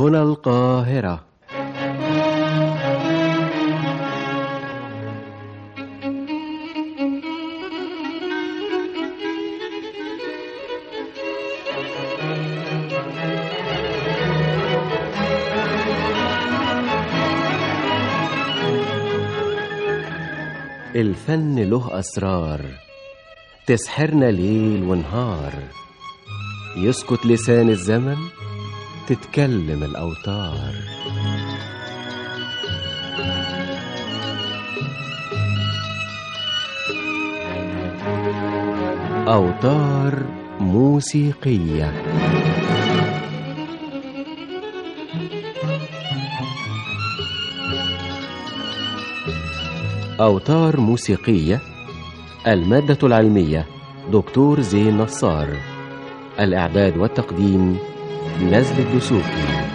هنا القاهرة. الفن له أسرار تسحرنا ليل ونهار، يسكت لسان الزمن تتكلم الأوتار. أوتار موسيقية. أوتار موسيقية. المادة العلمية دكتور زين نصار. الإعداد والتقديم نزل الدسوقي.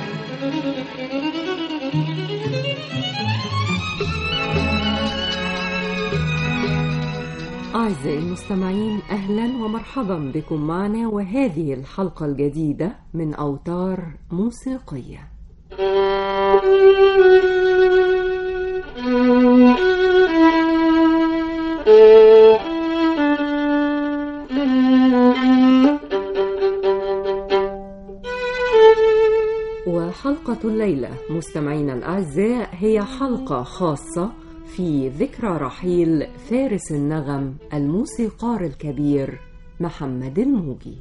أعزائي المستمعين، أهلا ومرحبا بكم معنا، وهذه الحلقة الجديدة من أوتار موسيقية. وحلقة الليلة مستمعينا الأعزاء هي حلقة خاصة في ذكرى رحيل فارس النغم الموسيقار الكبير محمد الموجي.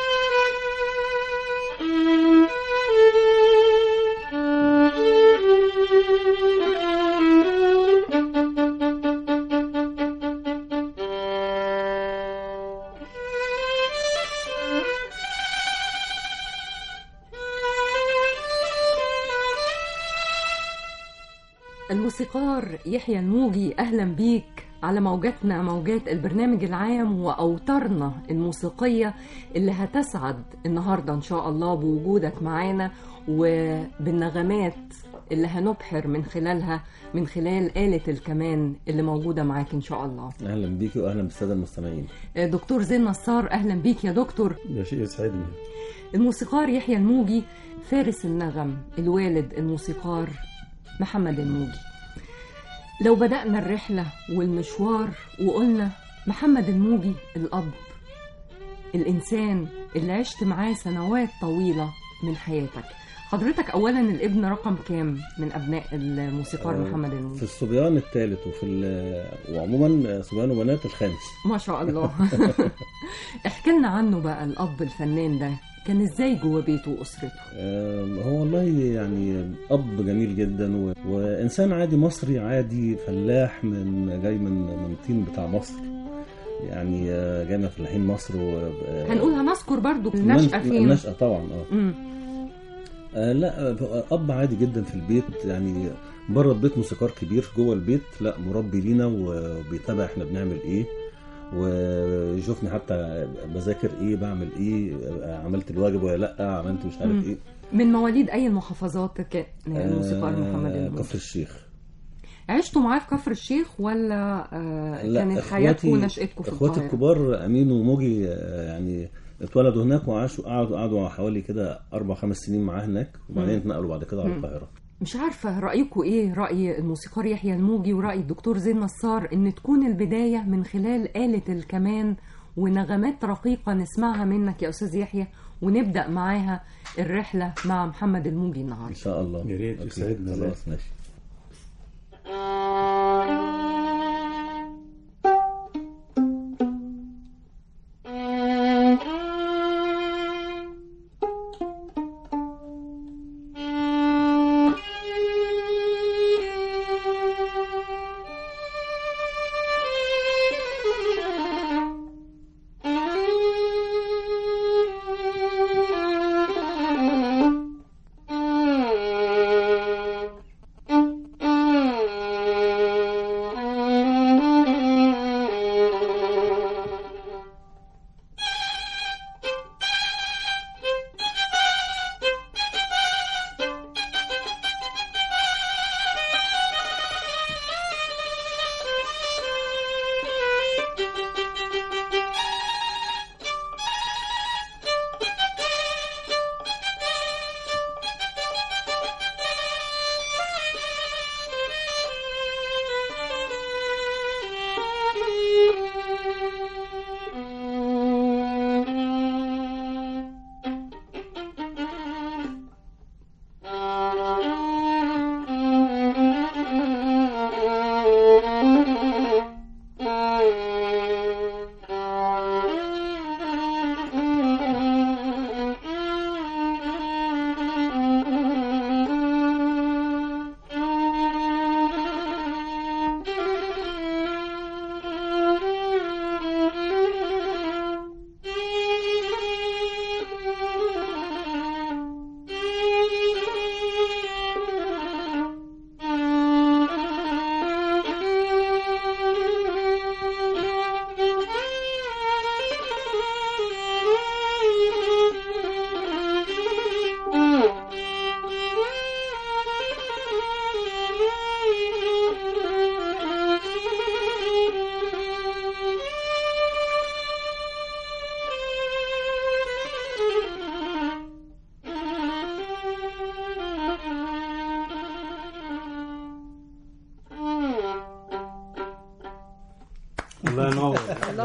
الموسيقار يحيى الموجي، أهلا بيك على موجاتنا، موجات البرنامج العام وأوتارنا الموسيقية اللي هتسعد النهاردة إن شاء الله بوجودك معانا وبالنغمات اللي هنبحر من خلالها من خلال آلة الكمان اللي موجودة معاك إن شاء الله. أهلا بيك وأهلا بالسادة المستمعين. دكتور زين نصار، أهلا بيك يا دكتور. ده شيء يسعدني. الموسيقار يحيى الموجي فارس النغم، الوالد الموسيقار محمد الموجي. لو بدأنا الرحلة والمشوار وقلنا محمد الموجي الأب، الإنسان اللي عشت معاه سنوات طويلة من حياتك، حضرتك أولا الابن رقم كام من أبناء الموسيقار محمد الموجي؟ في الصبيان الثالث، وعموما صبيان وبنات الخامس. ما شاء الله. احكي لنا عنه بقى، الأب الفنان ده كان ازاي جوه بيته واسرته؟ هو والله يعني اب جميل جدا وانسان عادي مصري عادي، فلاح جاي من طين بتاع مصر، يعني جاي من فلاحين مصر. هنقولها نذكر برضو النشأة فين؟ النشأة طبعا لا، اب عادي جدا في البيت، يعني بره البيت موسيقار كبير، جوه البيت لا، مربي لينا وبيتابع احنا بنعمل ايه، ويشوفني حتى بذاكر ايه، بعمل ايه، عملت الواجب ولا لا، عملت مش عارف ايه. من مواليد اي المحافظات كان الموسيقار محمد الموجي؟ كفر الشيخ. عشتوا معاه في كفر الشيخ ولا كانت حياتكم ونشأتكم في القاهرة؟ اخواتي الكبار امين وموجي يعني اتولدوا هناك وعاشوا، قعدوا حوالي كده 4-5 سنين معاه هناك، وبعدين اتنقلوا بعد كده على القاهرة. مش عارفة رأيكم ايه، رأي الموسيقار يحيى الموجي ورأي الدكتور زين نصار، ان تكون البداية من خلال آلة الكمان ونغمات رقيقة نسمعها منك يا أستاذ يحيى، ونبدأ معاها الرحلة مع محمد الموجي النهاردة. إن شاء الله. يا ريت يسعدنا. خلاص ماشي. الله ينور.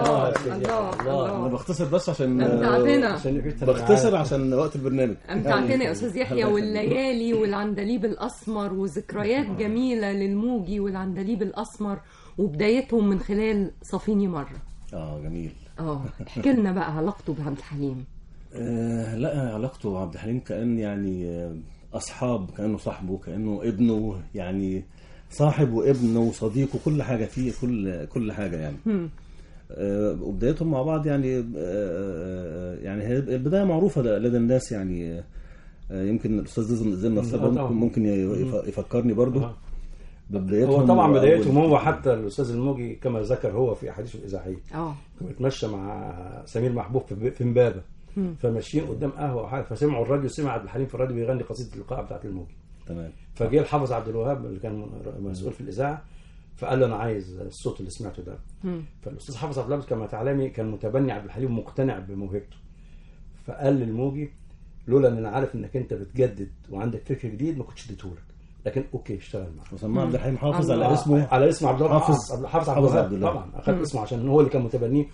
الله انا بختصر بس عشان امتعتنا عشان وقت البرنامج. امتعتنا يا استاذ يحيى، والليالي والعندليب الاسمر وذكريات جميله للموجي والعندليب الاسمر وبدايتهم من خلال صافيني مره. جميل. احكي لنا بقى علاقته بعبد الحليم. لا، علاقته بعبد الحليم كأن يعني أصحاب، كأنه صاحبه، كأنه ابنه، يعني صاحب وابنه وصديق وكل حاجة فيه، كل حاجة يعني. وبدايتهم مع بعض يعني يعني هي البداية معروفة لدى الناس يعني. يمكن الأستاذ زين نصار ممكن يفكرني برضو هو طبعا بدايتهم هو حتى الأستاذ الموجي كما ذكر هو في أحاديثه الإذاعية كان بيتمشى مع سمير محبوب في امبابة، فماشيين قدام قهوه وحاجه، فسمعوا الراديو، سمع عبد الحليم في الراديو بيغني قصيده اللقاء بتاعه الموجي. تمام. فجه الحافظ عبد الوهاب اللي كان مسؤول في الاذاعه، فقال له انا عايز الصوت اللي سمعته ده. فالاستاذ حافظ عبد الوهاب كما تعلمي كان متبني عبد الحليم ومقتنع بموهبته، فقال للموجي لولا ان انا عارف انك انت بتجدد وعندك فكر جديد ما كنتش اديتهولك، لكن اوكي اشتغل معاه. وسماه عبد الحليم حافظ على اسمه، على اسم عبد الوهاب، حافظ عبد الوهاب طبعا اخذ اسمه عشان هو اللي كان متبنيه،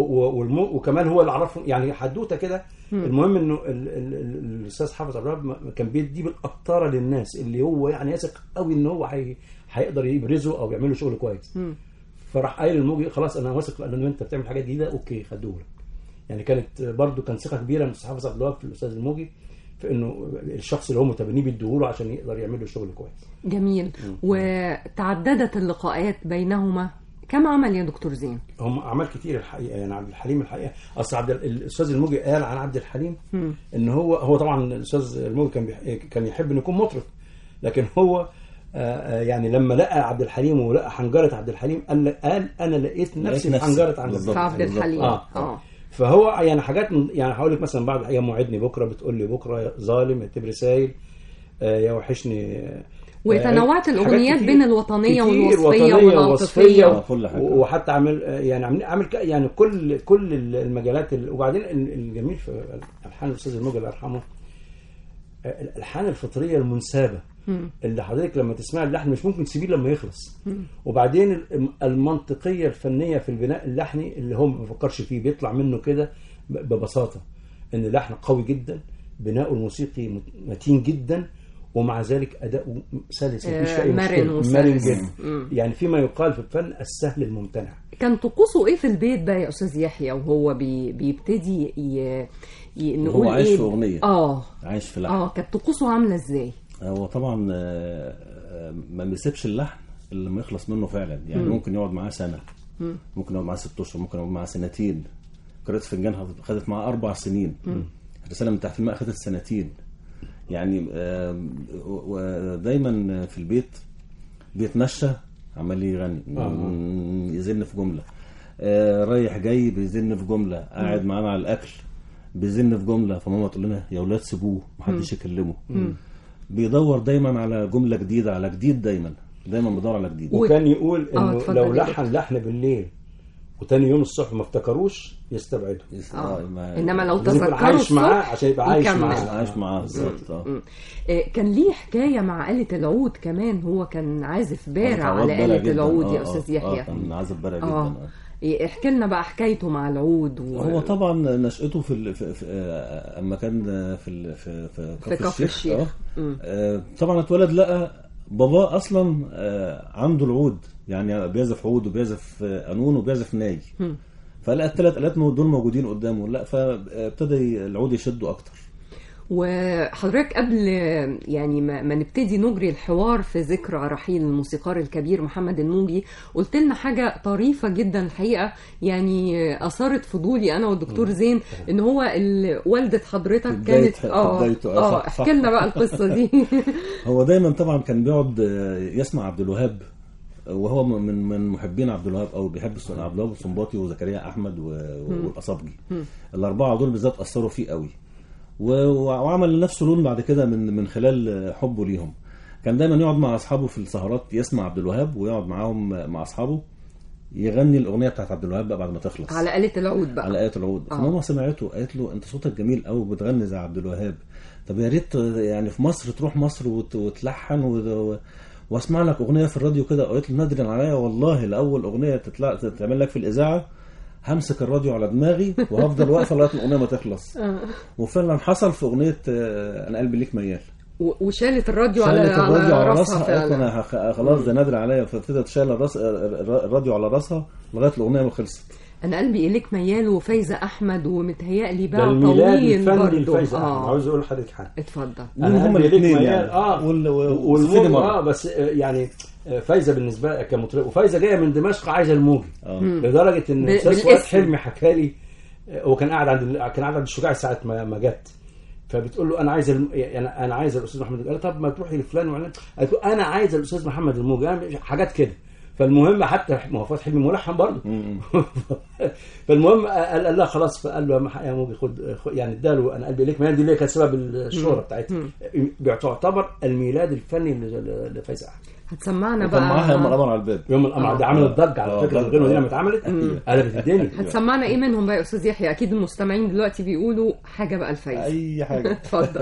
وكمان هو اللي عرفه يعني حدوته كده. المهم انه الاستاذ حافظ عبد الوهاب كان بيدي بالقطاره للناس اللي هو يعني يثق قوي ان هو هيقدر يبرزه او يعمل له شغل كويس. فراح قايل للموجي خلاص انا واثق ان انت بتعمل حاجات جديده، اوكي خدوه. يعني كانت برضو كان ثقه كبيره من الاستاذ حافظ عبد الوهاب في الاستاذ الموجي في انه الشخص اللي هو متبنيه بيديهوله عشان يقدر يعمل له شغل كويس. جميل. وتعددت اللقاءات بينهما. كم عمل يا دكتور زين؟ هم اعمال كتير الحقيقه، يعني عبد الحليم الحقيقه اصل الاستاذ الموجي قال عن عبد الحليم ان هو طبعا الاستاذ الموجي كان يحب انه يكون مطرب، لكن هو يعني لما لقى عبد الحليم ولقى حنجره عبد الحليم قال انا لقيت نفسي في حنجره عبد الحليم. فهو يعني حاجات، يعني هقول لك مثلا بعض الايام موعدني بكره، بتقول لي بكره يا ظالم، يا تبري سايل، يا وحشني. وتنوعت الاغنيات بين الوطنيه والوصفيه والعاطفيه وحتى عامل كل المجالات. وبعدين الجميل في الحان الاستاذ الموجي الله يرحمه الالحان الفطريه المنسابه اللي حضرتك لما تسمع اللحن مش ممكن تسيبيه لما يخلص. وبعدين المنطقيه الفنيه في البناء اللحني اللي هو ما بيفكرش فيه، بيطلع منه كده ببساطه، ان اللحن قوي جدا، بناؤه الموسيقي متين جدا، ومع ذلك اداؤه سلس، مفيش اي مرن جدا. يعني فيما يقال في الفن السهل الممتنع. كان طقوسه ايه في البيت بقى يا استاذ يحيى وهو بيبتدي نقول هو عايش في اغنيه، عايش في لحن، كانت طقوسه عامله ازاي؟ هو طبعا ما بيسيبش اللحن اللي ما يخلص منه فعلا. يعني ممكن يقعد معاه سنه، ممكن يقعد معاه 6 أشهر، ممكن يقعد معاه سنتين. قراءة فنجان خدت معاه 4 سنين، الرساله من تحت الماء خدت سنتين. يعني ودايما في البيت بيتمشى عمال يغني، يزن في جمله، رايح جاي بيزن في جمله، قاعد معانا على الاكل بيزن في جمله، فماما تقول لنا يا اولاد سيبوه محدش يكلمه. بيدور دايما على جمله جديده، على جديد، دايما بيدور على جديد. وكان يقول انه لو لحن بالليل وتاني يوم الصبح ما افتكروش يستبعده. انما لو تذكروا عايش معاه عشان يبقى عايش معاه بالظبط. كان ليه حكايه مع آلة العود كمان، هو كان عازف بارع على آلة العود يا استاذ يحيى. كان عازف بارع جدا. احكي لنا بقى حكايته مع العود. هو طبعا نشأته في اما كان في كفر الشيخ. طبعا اتولد لقى بابا اصلا عنده العود، يعني بيعزف عود وبيعزف قانون وبيعزف ناي. فلقى الثلاث آلات دول موجودين قدامه، لا فابتدى العود يشده اكتر. وحضرتك قبل يعني ما نبتدي نجري الحوار في ذكرى رحيل الموسيقار الكبير محمد الموجي، قلت لنا حاجة طريفة جدا الحقيقة، يعني أثارت فضولي أنا والدكتور زين، إن هو والدة حضرتك كانت احكي لنا بقى القصة دي. هو دايما طبعا كان بيقعد يسمع عبد الوهاب، وهو من محبين عبد الوهاب، او بيحب عبد الوهاب والسنباطي وزكريا احمد والأصابجي. الاربعه دول بالذات اثروا فيه قوي، وعمل لنفسه لون بعد كده من خلال حبه ليهم. كان دايما يقعد مع اصحابه في السهرات يسمع عبد الوهاب، ويقعد معاهم مع اصحابه يغني الاغنيه بتاعت عبد الوهاب بقى بعد ما تخلص على آلة العود بقى. على آلة العود. فماما سمعته قالت له انت صوتك جميل قوي بتغني زي عبد الوهاب، طب يا ريت يعني في مصر تروح مصر وتلحن واسمع لك اغنيه في الراديو كده. قلت له ندري عليا والله لاول اغنيه تتعمل لك في الاذاعه همسك الراديو على دماغي وهفضل واقفه لغايه الاغنيه ما تخلص. وفعلا حصل في اغنيه انا قلبي ليك ميال، وشالت الراديو شالت على الراديو على راسها راسها. قالت فعلا. انا خلاص ده نادر عليا، فابتدت شايله الراديو على راسها لغايه الاغنيه ما خلصت. انا قلبي اليك ميال وفايزه احمد ومتهيألي ده بقى الميلاد طويل الفني برضه. لفايزة أحمد. عاوز اقول لحضرتك حاجه، اتفضل. هم الاثنين يعني والموجي بس يعني فايزه بالنسبه لها كمطرب، وفايزه جايه من دمشق عايزه الموجي لدرجه ان استاذ فؤاد حلمي حكى لي، هو كان قاعد عند الشجاع ساعه ما جت، فبتقول له انا عايز انا عايز الاستاذ محمد الموجي. قال طب ما تروحي لفلان وعلان. قالت له انا عايز الاستاذ محمد الموجي، يعني حاجات كده. فالمهم حتى ما هو فؤاد حلمي ملحن برضه. فالمهم قال لا خلاص، فقال له يا موجي خد يعني اداله انا قلبي ليك ميال، دي اللي كانت سبب الشهره بتاعتها. بيعتبر الميلاد الفني لفايزة أحمد. هتسمعنا بقى معاها يوم القمر على الباب. يوم القمر ده عملت ضجه على فكره، الغنوه دي لما اتعملت قلبت الدنيا. هتسمعنا ايه منهم بقى يا استاذ يحيى؟ اكيد المستمعين دلوقتي بيقولوا حاجه بقى الفايزة. اي حاجه. اتفضل.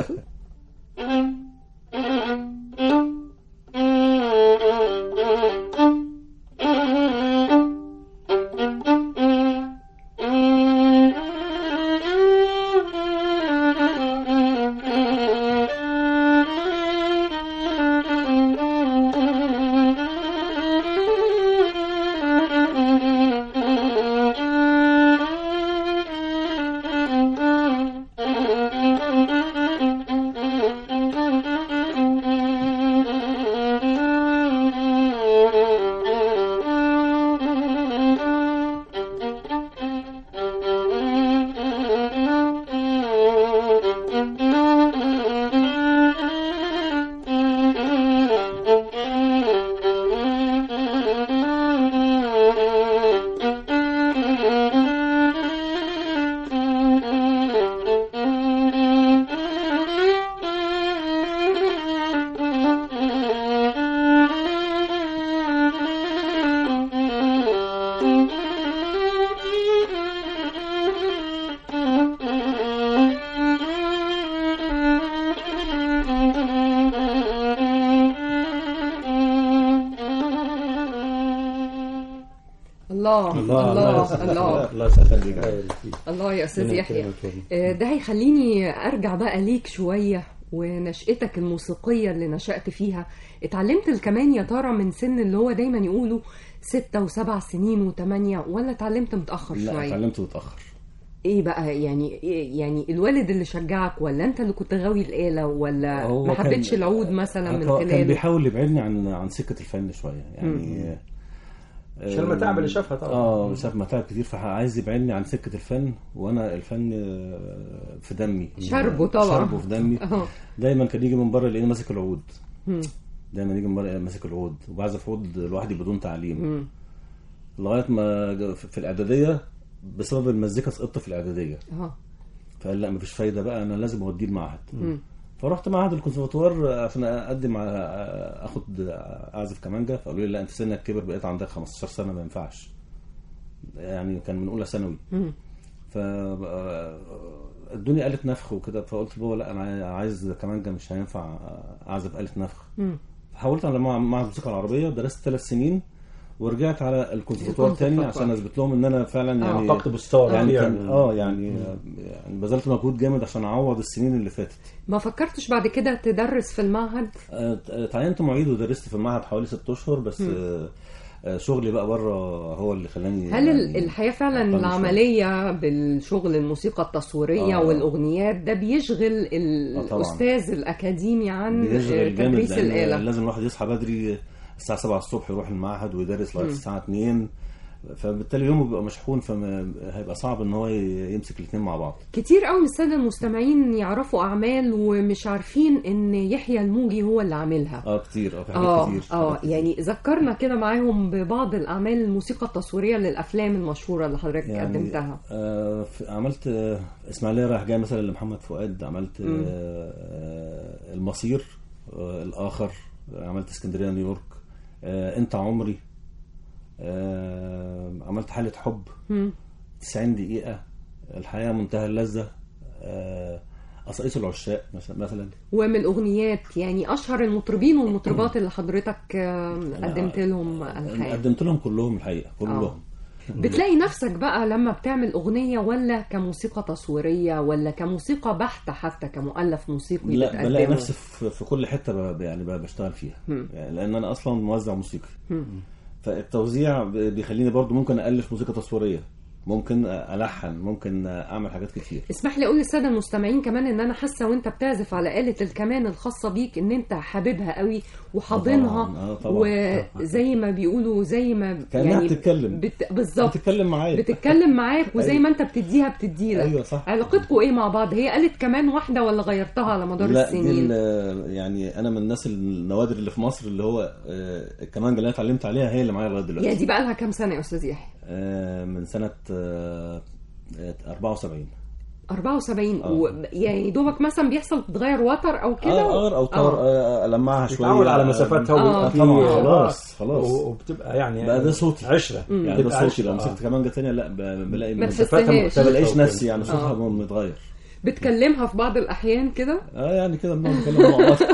الله يا استاذ يحيى. ده هيخليني ارجع بقى ليك شويه ونشأتك الموسيقيه اللي نشأت فيها. اتعلمت الكمان يا ترى من سن اللي هو دايما يقولوا 6 و7 سنين و8، ولا اتعلمت متأخر شويه؟ لا اتعلمت متأخر. ايه بقى يعني الوالد اللي شجعك، ولا انت اللي كنت غاوي الآلة، ولا ما حبيتش العود مثلا من خلاله؟ كان بيحاول يبعدني عن سكه الفن شويه يعني. عشان المتاعب اللي شافها طبعا. شاف متاعب كتير، فعايز يبعدني عن سكه الفن، وانا الفن في دمي، شربه طبعا، شربه في دمي. دايما كان يجي من بره يلاقيني ماسك العود. دايما يجي من بره ماسك العود وبعزف عود لوحدي بدون تعليم. لغايه ما في الاعداديه بسبب المزيكا سقطت في الاعداديه. فقال لا مفيش فايده بقى، انا لازم اوديه المعهد. فرحت معهد الكونسرفتوار عشان اقدم على اخد اعزف كمانجا. فقالوا لي لا انت سنك كبر، بقيت عندك 15 سنه ما ينفعش، يعني كان من اولى ثانوي. فالدنيا آلة نفخ وكده. فقلت لبابا لا انا عايز كمانجا، مش هينفع اعزف آلة نفخ. فحولت على معهد الموسيقى العربيه، درست 3 سنين ورجعت على الكونسرفتوار تاني عشان اثبت لهم ان انا فعلا يعني حققت مستوى يعني بذلت مجهود جامد عشان اعوض السنين اللي فاتت. ما فكرتش بعد كده تدرس في المعهد؟ اتعينت معيد ودرست في المعهد حوالي 6 اشهر بس. شغلي بقى بره هو اللي خلاني. هل يعني الحياة فعلا العملية بالشغل الموسيقى التصويرية والأغنيات ده بيشغل الأستاذ الأكاديمي عن تدريس الآلة؟ لازم الواحد يصحى بدري الساعة 7 الصبح يروح المعهد ويدرس لغاية الساعة 2، فبالتالي يومه بيبقى مشحون، فهيبقى صعب ان هو يمسك الاثنين مع بعض. كتير قوي من الساده المستمعين يعرفوا اعمال ومش عارفين ان يحيى الموجي هو اللي عاملها. كتير في حاجات كتير. يعني ذكرنا كده معاهم ببعض الاعمال الموسيقى التصويريه للافلام المشهوره اللي حضرتك يعني قدمتها. عملت اسماعيليه رايح جاي مثلا لمحمد فؤاد، عملت المصير الاخر، عملت اسكندريه نيويورك، انت عمري، عملت حالة حب، 90 دقيقة، الحياة منتهى اللذة، قصائص العشاق مثلا. ومن الأغنيات يعني أشهر المطربين والمطربات اللي حضرتك قدمت لهم ألحان؟ قدمت لهم كلهم الحقيقة، كلهم. بتلاقي نفسك بقى لما بتعمل أغنية ولا كموسيقى تصويرية ولا كموسيقى بحتة حتى كمؤلف موسيقي؟ لا، بلاقي نفسي في كل حتة يعني بشتغل فيها، يعني لأن أنا أصلا موزع موسيقي. فالتوزيع بيخليني برضو ممكن ألف موسيقى تصويرية، ممكن ألحن، ممكن أعمل حاجات كتير. اسمح لي أقول للسادة المستمعين كمان إن أنا حاسة وأنت بتعزف على آلة الكمان الخاصة بيك إن أنت حاببها قوي وحاضنها، وزي ما بيقولوا زي ما يعني بتتكلم بالظبط، بتتكلم معايا، بتتكلم معاك، وزي ما أنت بتديها بتدي لك. أيوة صح. علاقتكم إيه مع بعض؟ هي آلة كمان واحدة ولا غيرتها على مدار السنين؟ يعني أنا من الناس النوادر اللي في مصر اللي هو الكمان اللي أنا اتعلمت عليها هي اللي معايا لغاية دلوقتي. يعني دي بقى لها كام سنة يا أستاذ يحيى؟ من سنة 74. يعني دوبك مثلا بيحصل بتغير وتر او كده او طار المعها شويه، بتتعود على مسافاتها طبعا. خلاص وبتبقى يعني بقى ده صوتي عشره، يعني ده صوتي. لو مسكت كمان ثانيه لا بلاقي مسافاتها ما بلاقيش نفسي، يعني صوتها متغير. بتكلمها في بعض الأحيان كده؟ يعني كده بنتكلم مع بعض.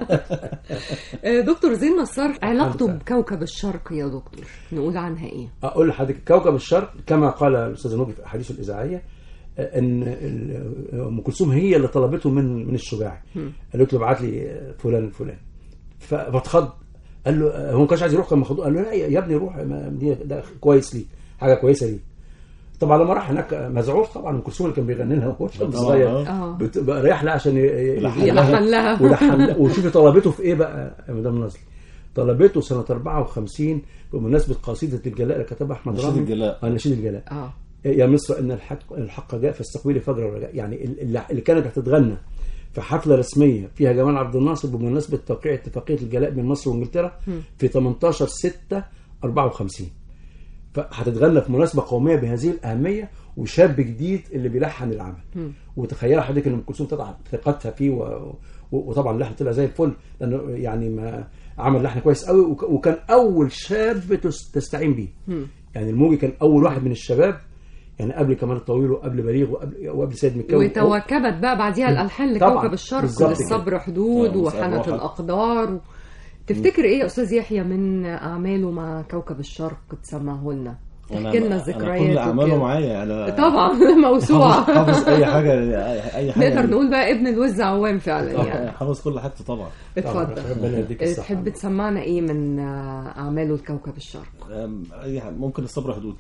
دكتور زين نصار، علاقته بكوكب الشرق يا دكتور نقول عنها إيه؟ أقول لحضرتك كوكب الشرق كما قال الأستاذ نوبي في أحاديثه الإذاعية ان ام كلثوم هي اللي طلبته من الشجاعي، قالت له ابعت لي فلان الفلاني، فاتخض، قال له هو ما كانش عايز يروح، كان مخضوع، قال له لا يا ابني روح، ده كويس ليك، حاجه كويسه ليك. طبعا لما راح هناك مزعوج طبعا، ام كلثوم اللي كان بيغني لها وهو شاب صغير بقى رايح لها عشان يلحن لها وشوفي طلبته في ايه بقى يا مدام نازلي. طلبته سنه 54 بمناسبه قصيده الجلاء اللي كتبها احمد رامي، نشيد الجلاء. يا مصر ان الحق جاء فاستقبلي فجر الرجاء، يعني اللي كانت هتتغنى في حفله رسميه فيها جمال عبد الناصر بمناسبه توقيع اتفاقيه الجلاء بين مصر وانجلترا في 18/6/54، فهتتغنى في مناسبه قوميه بهذه الاهميه وشاب جديد اللي بيلحن العمل. وتخيل حضرتك ان ام كلثوم تضع ثقتها فيه وطبعا اللحن طلع زي الفل، لانه يعني ما عمل لحن كويس قوي، وكان اول شاب تستعين بيه. يعني الموجي كان اول واحد من الشباب، يعني قبل كمال الطويل وقبل بليغ وقبل سيد مكاوي، وتواكبت بقى بعديها الالحان لكوكب الشرق، للصبر حدود وحنة الاقدار. تفتكر ايه يا استاذ يحيى من اعماله مع كوكب الشرق تسمعه لنا؟ تحكي لنا الذكريات. كل اعماله معايا انا طبعا موسوعه، حافظ اي حاجه نقدر نقول بقى ابن الوز عوام فعلا، يعني حافظ كل حاجه طبعا. اتفضل، تحب تسمعنا ايه من اعماله لكوكب الشرق؟ ممكن الصبر حدود.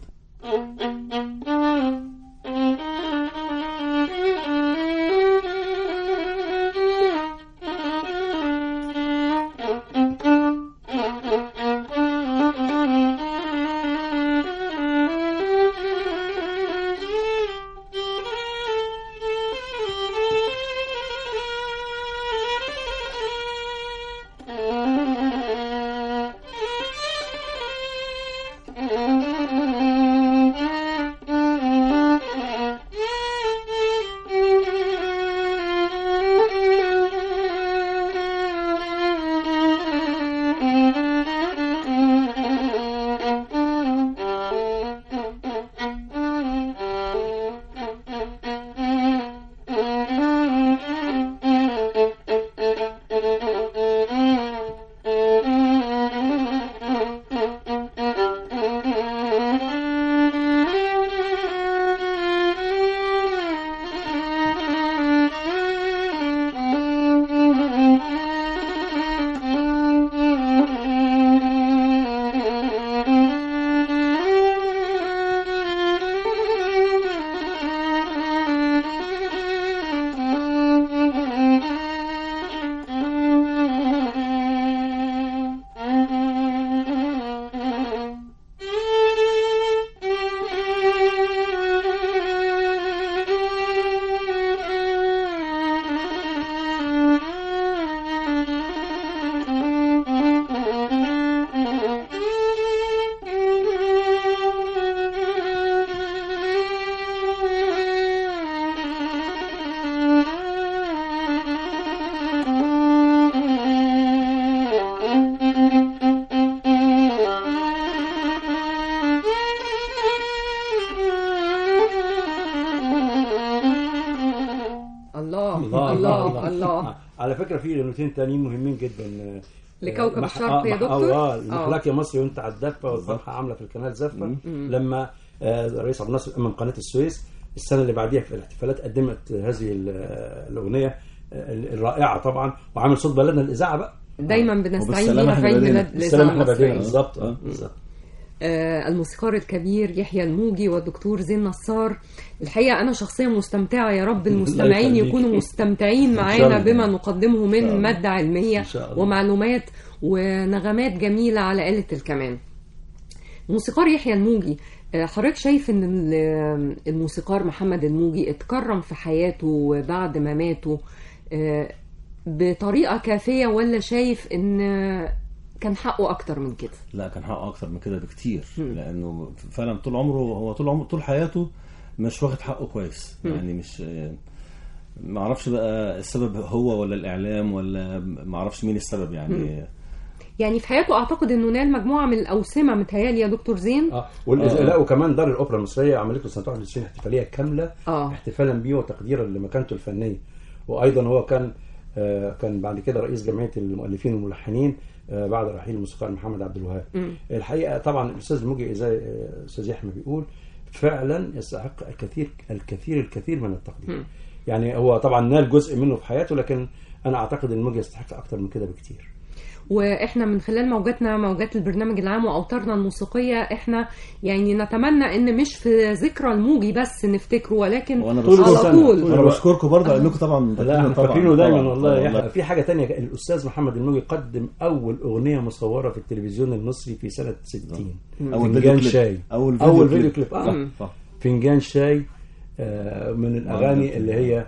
وعلى فكره في نوتين تانيين مهمين جدا لكوكب الشرق يا دكتور. المحلاك يا مصري وانت على الدفه والفرحه عامله في القناه زفه. لما الرئيس عبد الناصر امم قناه السويس السنه اللي بعديها في الاحتفالات قدمت هذه الاغنيه الرائعه طبعا، وعامل صوت بلدنا الاذاعه بقى دايما بنستعين بيها في عيد ميلاد السلام احنا بدينا بالظبط. الموسيقار الكبير يحيى الموجي والدكتور زين نصار. الحقيقة أنا شخصيا مستمتعة، يا رب المستمعين يكونوا مستمتعين معانا بما نقدمه من مادة علمية ومعلومات ونغمات جميلة على آلة الكمان. الموسيقار يحيى الموجي، حضرتك شايف ان الموسيقار محمد الموجي اتكرم في حياته بعد ما ماتوا بطريقة كافية، ولا شايف ان كان حقه اكتر من كده؟ لا، كان حقه اكتر من كده بكتير. لانه فعلا طول عمره طول حياته مش واخد حقه كويس. يعني مش ما اعرفش بقى السبب هو ولا الاعلام ولا ما اعرفش مين السبب. يعني في حياته اعتقد انه نال مجموعه من الاوسمه متهيالي يا دكتور زين. لا، وكمان دار الاوبرا المصريه عملت له سنه 91 احتفاليه كامله احتفالا بيه وتقديرا لمكانته الفنيه. وايضا هو كان بعد كده رئيس جمعيه المؤلفين والملحنين بعد رحيل الموسيقار محمد عبد الوهاب. الحقيقه طبعا الاستاذ الموجي زي الاستاذ يحيى بيقول فعلا يستحق الكثير من التقدير. يعني هو طبعا نال جزء منه في حياته، لكن انا اعتقد ان الموجي يستحق اكتر من كده بكتير. واحنا من خلال موجات البرنامج العام واوتارنا الموسيقيه احنا يعني نتمنى ان مش في ذكرى الموجي بس نفتكره، ولكن على طول. انا بشكركم برضه لانكم طبعا فاكرينه دايما والله. في حاجه تانية، الاستاذ محمد الموجي قدم اول اغنيه مصوره في التلفزيون المصري في سنه 60. فنجان شاي، اول فيديو كليب. فنجان شاي من الاغاني اللي هي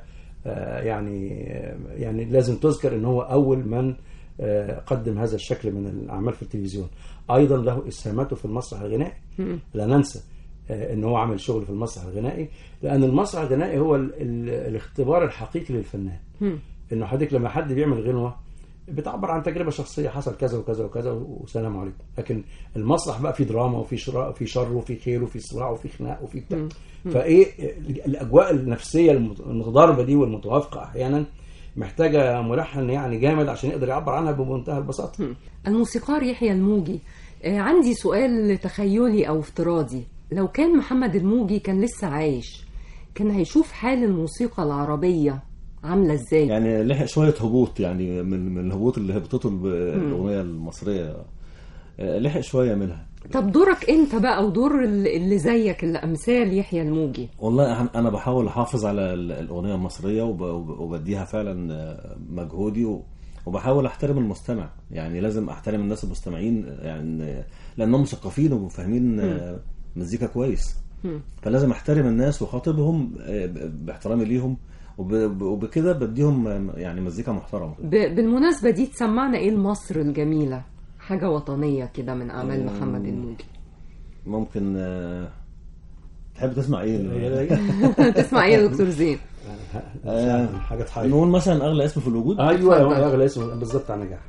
يعني لازم تذكر ان هو اول من قدم هذا الشكل من الأعمال في التلفزيون. أيضا له إسهاماته في المسرح الغنائي. لا ننسى أنه هو عمل شغل في المسرح الغنائي، لأن المسرح الغنائي هو الاختبار الحقيقي للفنان. أنه حضرتك لما حد بيعمل غنوة بتعبر عن تجربة شخصية، حصل كذا وكذا وكذا وسلام عليكم. لكن المسرح بقى فيه دراما وفي شر وفي خير وفي صراع وفي خناق وفي بتاع. فإيه الأجواء النفسية المتضاربة دي والمتوافقة أحيانا محتاجة ملحن يعني جامد عشان يقدر يعبر عنها بمنتهى البساطة. الموسيقار يحيى الموجي، عندي سؤال تخيلي أو افتراضي. لو كان محمد الموجي كان لسه عايش، كان هيشوف حال الموسيقى العربية عاملة ازاي؟ يعني لحق شوية هبوط، يعني من الهبوط اللي هبطته الأغنية المصرية لحق شوية منها. طب دورك انت بقى ودور اللي زيك الامثال يحيى الموجي؟ والله انا بحاول احافظ على الاغنيه المصريه وبديها فعلا مجهودي، وبحاول احترم المستمع. يعني لازم احترم الناس المستمعين، يعني لانهم مثقفين وفاهمين مزيكا كويس. فلازم احترم الناس وخاطبهم باحترامي ليهم، وبكده بديهم يعني مزيكا محترمه. بالمناسبه دي تسمعنا ايه لمصر الجميله؟ حاجة وطنية كده من أعمال محمد الموجي. ممكن تحب تسمع ايه؟ تسمع ايه يا دكتور زين؟ حاجة تحيي. نقول مثلا أغلى اسم في الوجود. أيوة أغلى اسم بالظبط على نجاح.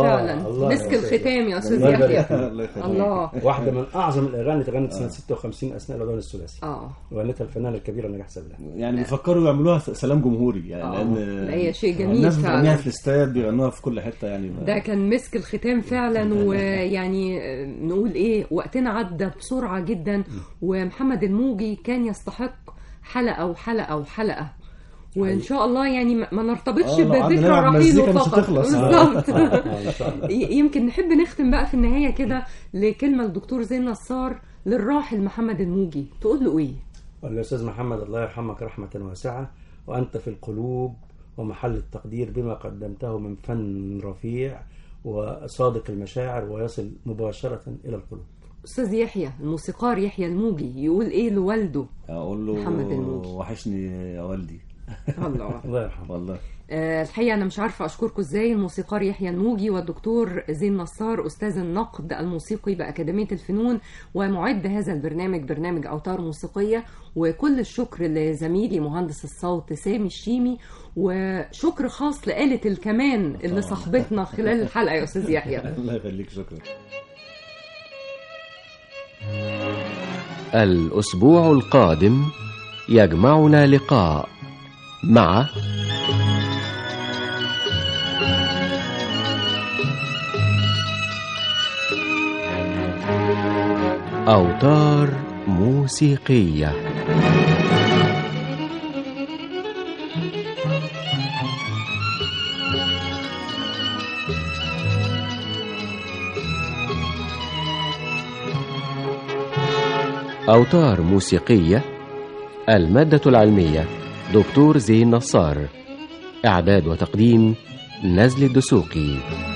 فعلا الله مسك يا الختام يا استاذ الله يبارك يحيى. فيك. الله يخليك. الله. واحده من اعظم الاغاني اللي اتغنت سنه 56 اثناء العدوان الثلاثي. وغنتها الفنانه الكبيره نجاح سبلان. يعني بيفكروا يعملوها سلام جمهوري يعني لان هي شيء جميل الناس فعلا. بتغنيها في الاستاد، بيغنوها في كل حته يعني. ده كان مسك الختام فعلا. ويعني نقول ايه، وقتنا عدى بسرعه جدا، ومحمد الموجي كان يستحق حلقه وحلقه وحلقه، وان شاء الله يعني ما نرتبطش بذكرى رحيله فقط. بالظبط. يمكن نحب نختم بقى في النهايه كده لكلمه الدكتور زين نصار للراحل محمد الموجي، تقول له ايه؟ الأستاذ محمد الله يرحمك رحمة واسعة، وأنت في القلوب ومحل التقدير بما قدمته من فن رفيع وصادق المشاعر ويصل مباشرة إلى القلوب. أستاذ يحيى الموسيقار يحيى الموجي يقول إيه لوالده؟ أقول له محمد الموجي وحشني يا والدي. الله يرحمه. والله الحقيقة أنا مش عارفة أشكركم إزاي، الموسيقار يحيى الموجي والدكتور زين نصار أستاذ النقد الموسيقي بأكاديمية الفنون ومعد هذا البرنامج، برنامج أوتار موسيقية، وكل الشكر لزميلي مهندس الصوت سامي الشيمي، وشكر خاص لآلة الكمان اللي صاحبتنا خلال الحلقة يا أستاذ يحيى. الله يخليك، شكرا. الأسبوع القادم يجمعنا لقاء مع أوتار موسيقية. أوتار موسيقية. المادة العلمية دكتور زين نصار. إعداد وتقديم نزل الدسوقي.